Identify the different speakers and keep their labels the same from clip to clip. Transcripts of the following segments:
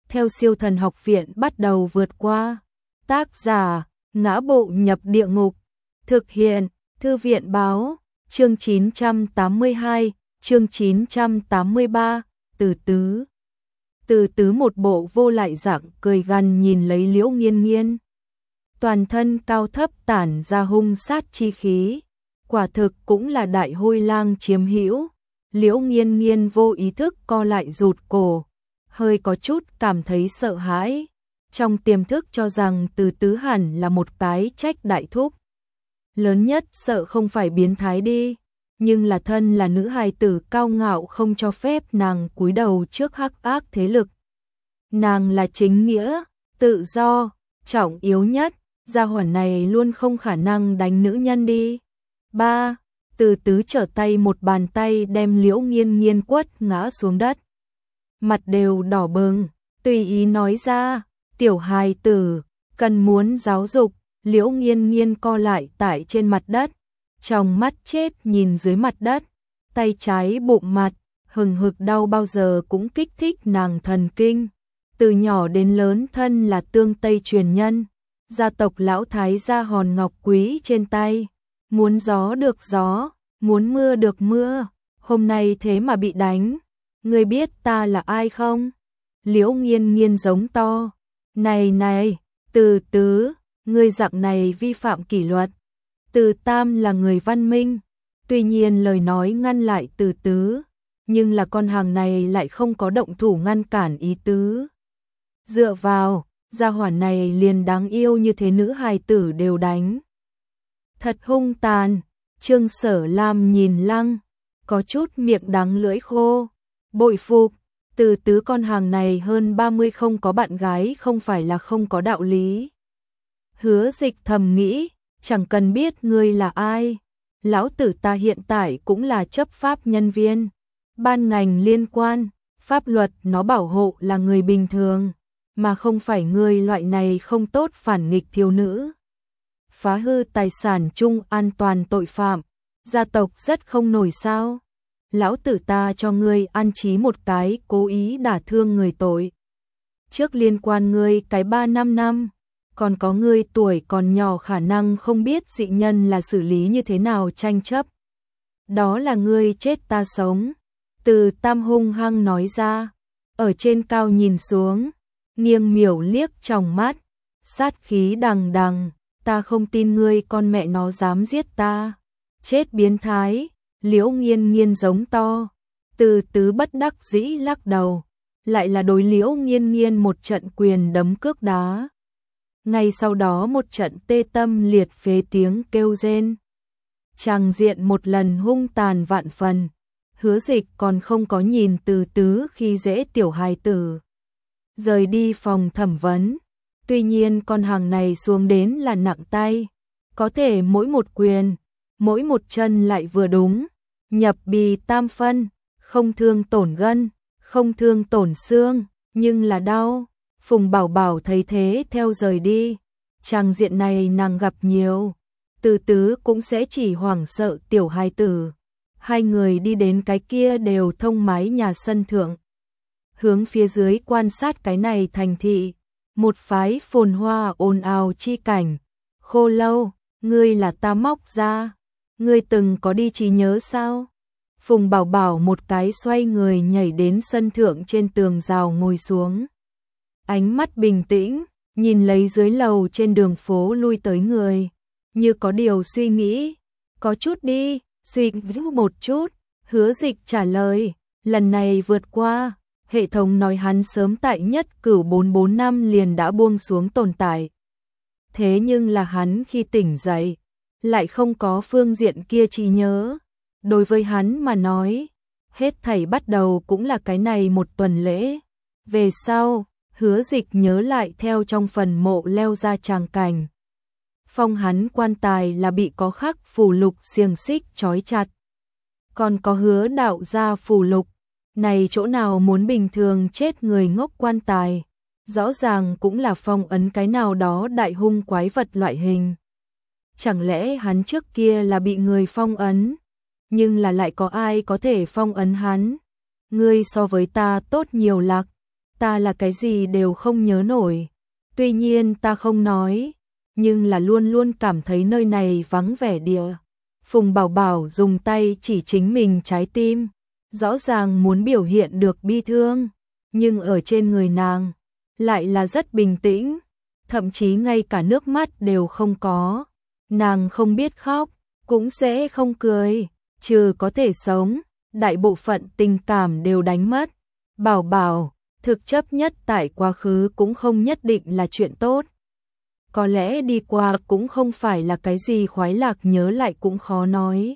Speaker 1: theo Siêu Thần Học Viện bắt đầu vượt qua. Tác giả: Ngã Bộ Nhập Địa Ngục. Thực hiện: Thư viện báo. Chương 982, chương 983, Từ Tứ. Từ Tứ một bộ vô lại dạng cười gằn nhìn lấy Liễu Nghiên Nghiên. Toàn thân cao thấp tản ra hung sát chi khí, quả thực cũng là đại hôi lang chiếm hữu. Liễu Nghiên Nghiên vô ý thức co lại rụt cổ, hơi có chút cảm thấy sợ hãi. Trong tiềm thức cho rằng Từ Tứ hẳn là một cái trách đại thúc. Lớn nhất sợ không phải biến thái đi, nhưng là thân là nữ hài tử cao ngạo không cho phép nàng cúi đầu trước hắc ác thế lực. Nàng là chính nghĩa, tự do, trọng yếu nhất, gia hỏa này luôn không khả năng đánh nữ nhân đi. Ba, Từ Tứ trở tay một bàn tay đem Liễu Nghiên Nghiên quất ngã xuống đất. Mặt đều đỏ bừng, tùy ý nói ra, tiểu hài tử, cần muốn giáo dục. Liễu Nghiên Nghiên co lại tại trên mặt đất, trong mắt chết nhìn dưới mặt đất, tay trái bụng mặt, hừng hực đau bao giờ cũng kích thích nàng thần kinh. Từ nhỏ đến lớn thân là tương Tây truyền nhân, gia tộc lão thái gia hòn ngọc quý trên tay, muốn gió được gió, muốn mưa được mưa, hôm nay thế mà bị đánh. Ngươi biết ta là ai không? Liễu Nghiên Nghiên giống to. Này này, Từ Tứ, ngươi dạng này vi phạm kỷ luật. Từ Tam là người văn minh, tuy nhiên lời nói ngăn lại Từ Tứ, nhưng là con hàng này lại không có động thủ ngăn cản ý tứ. Dựa vào, gia hỏa này liền đáng yêu như thế nữ hài tử đều đánh. Thật hung tàn. Trương Sở Lam nhìn Lăng, có chút miệng đắng lưỡi khô. Bội phục, Từ Tứ con hàng này hơn 30 không có bạn gái không phải là không có đạo lý. Hứa Dịch thầm nghĩ, chẳng cần biết ngươi là ai, lão tử ta hiện tại cũng là chấp pháp nhân viên, ban ngành liên quan, pháp luật nó bảo hộ là người bình thường, mà không phải ngươi loại này không tốt phản nghịch thiếu nữ. Phá hư tài sản chung an toàn tội phạm, gia tộc rất không nổi sao. Lão tử ta cho ngươi an trí một cái cố ý đả thương người tội. Trước liên quan ngươi cái 3-5 năm, còn có ngươi tuổi còn nhỏ khả năng không biết dị nhân là xử lý như thế nào tranh chấp. Đó là ngươi chết ta sống. Từ Tam hung hăng nói ra, ở trên cao nhìn xuống, nghiêng miểu liếc trong mắt, sát khí đằng đằng, ta không tin ngươi con mẹ nó dám giết ta. Chết biến thái. Liễu Nghiên Nghiên giống to. Từ Tứ bất đắc dĩ lắc đầu, lại là đối Liễu Nghiên Nghiên một trận quyền đấm cước đá. Ngay sau đó một trận tê tâm liệt phế tiếng kêu rên. Tràng diện một lần hung tàn vạn phần. Hứa Dịch còn không có nhìn Từ Tứ khi dễ tiểu hài tử. Rời đi phòng thẩm vấn. Tuy nhiên con hàng này xuống đến là nặng tay, có thể mỗi một quyền, mỗi một chân lại vừa đúng, nhập bì tam phân, không thương tổn gân, không thương tổn xương, nhưng là đau. Phùng Bảo Bảo thấy thế theo rời đi. Tràng diện này nàng gặp nhiều, Từ Tứ cũng sẽ chỉ hoảng sợ tiểu hài tử. Hai người đi đến cái kia đều thông mái nhà sân thượng, hướng phía dưới quan sát cái này thành thị, một phái phồn hoa ồn ào chi cảnh. Khô Lâu, ngươi là ta móc ra, ngươi từng có đi trí nhớ sao? Phùng Bảo Bảo một cái xoay người nhảy đến sân thượng trên tường rào ngồi xuống. Ánh mắt bình tĩnh, nhìn lấy dưới lầu trên đường phố lui tới người, như có điều suy nghĩ. Có chút đi, suy nghĩ một chút. Hứa Dịch trả lời, lần này vượt qua, hệ thống nói hắn sớm tại Nhất Cửu 445 liền đã buông xuống tồn tại. Thế nhưng là hắn khi tỉnh dậy, lại không có phương diện kia trí nhớ. Đối với hắn mà nói, hết thảy bắt đầu cũng là cái này một tuần lễ. Về sau, Hứa Dịch nhớ lại theo trong phần mộ leo ra tràng cảnh. Phong hắn quan tài là bị có khắc phù lục xiềng xích trói chặt. Còn có Hứa đạo gia phù lục, này chỗ nào muốn bình thường chết người ngốc quan tài. Rõ ràng cũng là phong ấn cái nào đó đại hung quái vật loại hình. Chẳng lẽ hắn trước kia là bị người phong ấn? Nhưng là lại có ai có thể phong ấn hắn? Ngươi so với ta tốt nhiều lạc. ta là cái gì đều không nhớ nổi. Tuy nhiên ta không nói, nhưng là luôn luôn cảm thấy nơi này vắng vẻ địa. Phùng Bảo Bảo dùng tay chỉ chính mình trái tim, rõ ràng muốn biểu hiện được bi thương, nhưng ở trên người nàng lại là rất bình tĩnh, thậm chí ngay cả nước mắt đều không có. Nàng không biết khóc, cũng sẽ không cười, trừ có thể sống, đại bộ phận tình cảm đều đánh mất. Bảo Bảo, thực chấp nhất tại quá khứ cũng không nhất định là chuyện tốt. Có lẽ đi qua cũng không phải là cái gì khoái lạc, nhớ lại cũng khó nói.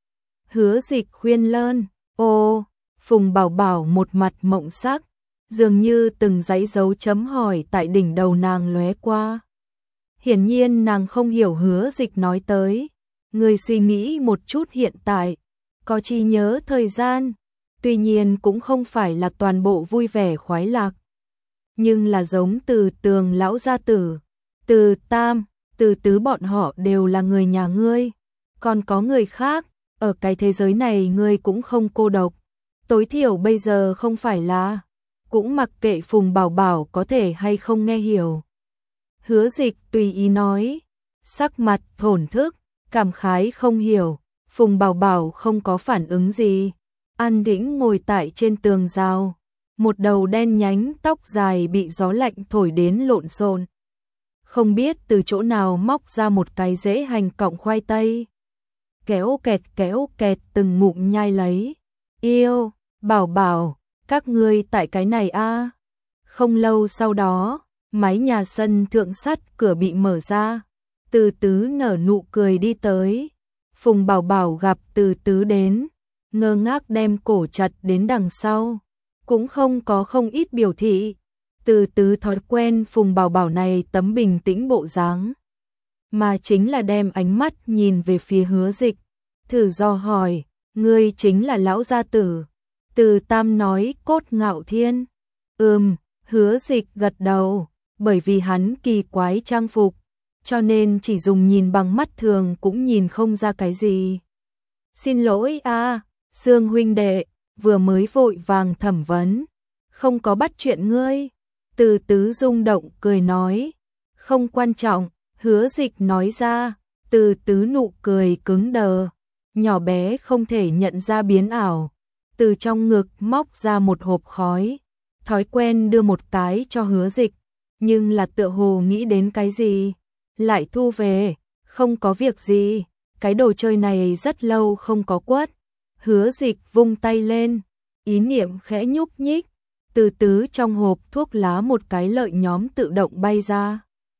Speaker 1: Hứa Dịch khuyên lơn, ô, Phùng Bảo Bảo một mặt mộng sắc, dường như từng dãy dấu chấm hỏi tại đỉnh đầu nàng lóe qua. Hiển nhiên nàng không hiểu Hứa Dịch nói tới, người suy nghĩ một chút hiện tại, có trí nhớ thời gian, tuy nhiên cũng không phải là toàn bộ vui vẻ khoái lạc. Nhưng là giống Từ Tường lão gia tử, Từ Tam, Từ Tứ bọn họ đều là người nhà ngươi, còn có người khác, ở cái thế giới này ngươi cũng không cô độc. Tối thiểu bây giờ không phải là, cũng mặc kệ Phùng Bảo Bảo có thể hay không nghe hiểu. Hứa Dịch tùy ý nói, sắc mặt thổn thức, cảm khái không hiểu. Phùng Bảo Bảo không có phản ứng gì, an tĩnh ngồi tại trên tường rào, một đầu đen nhánh tóc dài bị gió lạnh thổi đến lộn xộn. Không biết từ chỗ nào móc ra một cái rễ hành cọng khoai tây, kéo kẹt từng ngụm nhai lấy. Yêu, Bảo Bảo, các ngươi tại cái này a? Không lâu sau đó, mái nhà sân thượng sắt cửa bị mở ra, Từ Tứ nở nụ cười đi tới. Phùng Bảo Bảo gặp Từ Tứ đến, ngơ ngác đem cổ chặt đến đằng sau, cũng không có không ít biểu thị. Từ Tứ thói quen Phùng Bảo Bảo này tấm bình tĩnh bộ dáng, mà chính là đem ánh mắt nhìn về phía Hứa Dịch, thử do hỏi, ngươi chính là lão gia tử? Từ Tam nói cốt ngạo thiên. Hứa Dịch gật đầu, bởi vì hắn kỳ quái trang phục, cho nên chỉ dùng nhìn bằng mắt thường cũng nhìn không ra cái gì. Xin lỗi a, Dương huynh đệ, vừa mới vội vàng thẩm vấn, không có bắt chuyện ngươi. Từ Tứ rung động cười nói, không quan trọng. Hứa Dịch nói ra. Từ Tứ nụ cười cứng đờ, nhỏ bé không thể nhận ra biến ảo, từ trong ngực móc ra một hộp khói, thói quen đưa một cái cho Hứa Dịch, nhưng là tựa hồ nghĩ đến cái gì, lại thu về. Không có việc gì, cái đồ chơi này rất lâu không có quất. Hứa Dịch vung tay lên, ý niệm khẽ nhúc nhích, Từ Tứ trong hộp thuốc lá một cái lợi nhóm tự động bay ra.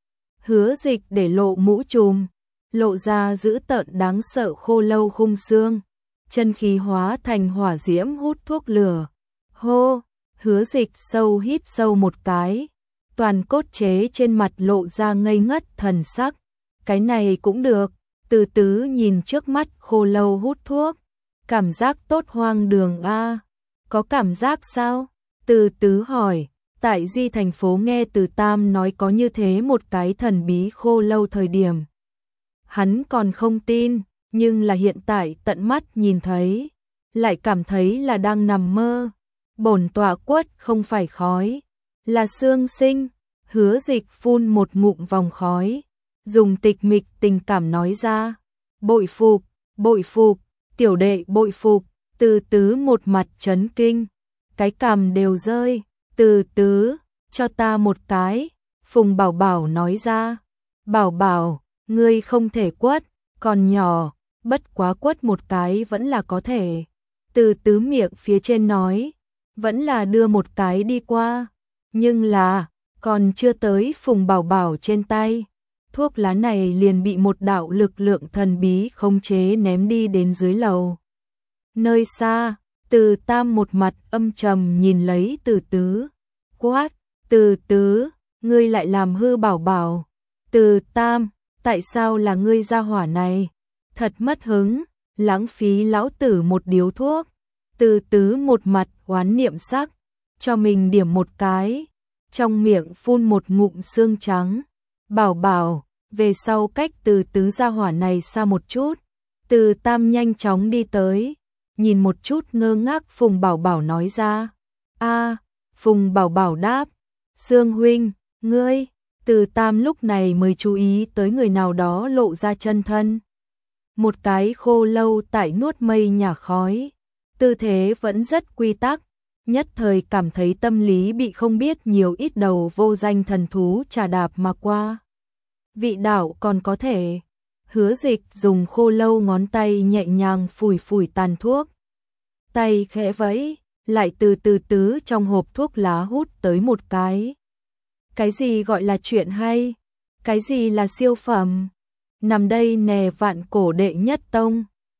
Speaker 1: Hứa Dịch để lộ mũ trùm, lộ ra dữ tợn đáng sợ khô lâu khung xương, chân khí hóa thành hỏa diễm hút thuốc lửa. Hô, Hứa Dịch sâu hít sâu một cái, toàn cốt chế trên mặt lộ ra ngây ngất thần sắc. Cái này cũng được. Từ Tứ nhìn trước mắt khô lâu hút thuốc, cảm giác tốt hoang đường a. Có cảm giác sao? Từ Tứ hỏi. Tại Di thành phố nghe Từ Tam nói có như thế một cái thần bí khô lâu thời điểm, hắn còn không tin, nhưng là hiện tại tận mắt nhìn thấy, lại cảm thấy là đang nằm mơ. Bổn tọa quất không phải khói, là xương sinh. Hứa Dịch phun một ngụm vòng khói, dùng tịch mịch tình cảm nói ra, bội phục, tiểu đệ bội phục. Từ Tứ một mặt chấn kinh, cái cằm đều rơi. Từ Tứ, cho ta một cái. Phùng Bảo Bảo nói ra. Bảo Bảo, ngươi không thể quất, còn nhỏ, bất quá quất một cái vẫn là có thể. Từ Tứ miệng phía trên nói, vẫn là đưa một cái đi qua, nhưng là, còn chưa tới Phùng Bảo Bảo trên tay, thuốc lá này liền bị một đạo lực lượng thần bí khống chế ném đi đến dưới lầu. Nơi xa, Từ Tam một mặt âm trầm nhìn lấy Từ Tứ, quát, Từ Tứ, ngươi lại làm hư Bảo Bảo. Từ Tam, tại sao là ngươi gia hỏa này? Thật mất hứng, lãng phí lão tử một điếu thuốc. Từ Tứ một mặt oán niệm sắc, cho mình điểm một cái, trong miệng phun một ngụm xương trắng. Bảo Bảo, về sau cách Từ Tứ gia hỏa này xa một chút. Từ Tam nhanh chóng đi tới, nhìn một chút ngơ ngác Phùng Bảo Bảo nói ra. Phùng Bảo Bảo đáp, Dương huynh, ngươi. Từ Tam lúc này mới chú ý tới người nào đó lộ ra chân thân. Một cái khô lâu tại nuốt mây nhả khói, tư thế vẫn rất quy tắc, nhất thời cảm thấy tâm lý bị không biết nhiều ít đầu vô danh thần thú trà đạp mà qua. Vị đạo còn có thể. Hứa Dịch dùng khô lâu ngón tay nhẹ nhàng phủi phủi tàn thuốc. Tay khẽ vẫy, lại từ từ tứ trong hộp thuốc lá hút tới một cái. Cái gì gọi là chuyện hay? Cái gì là siêu phẩm? Nằm đây nè vạn cổ đệ nhất tông.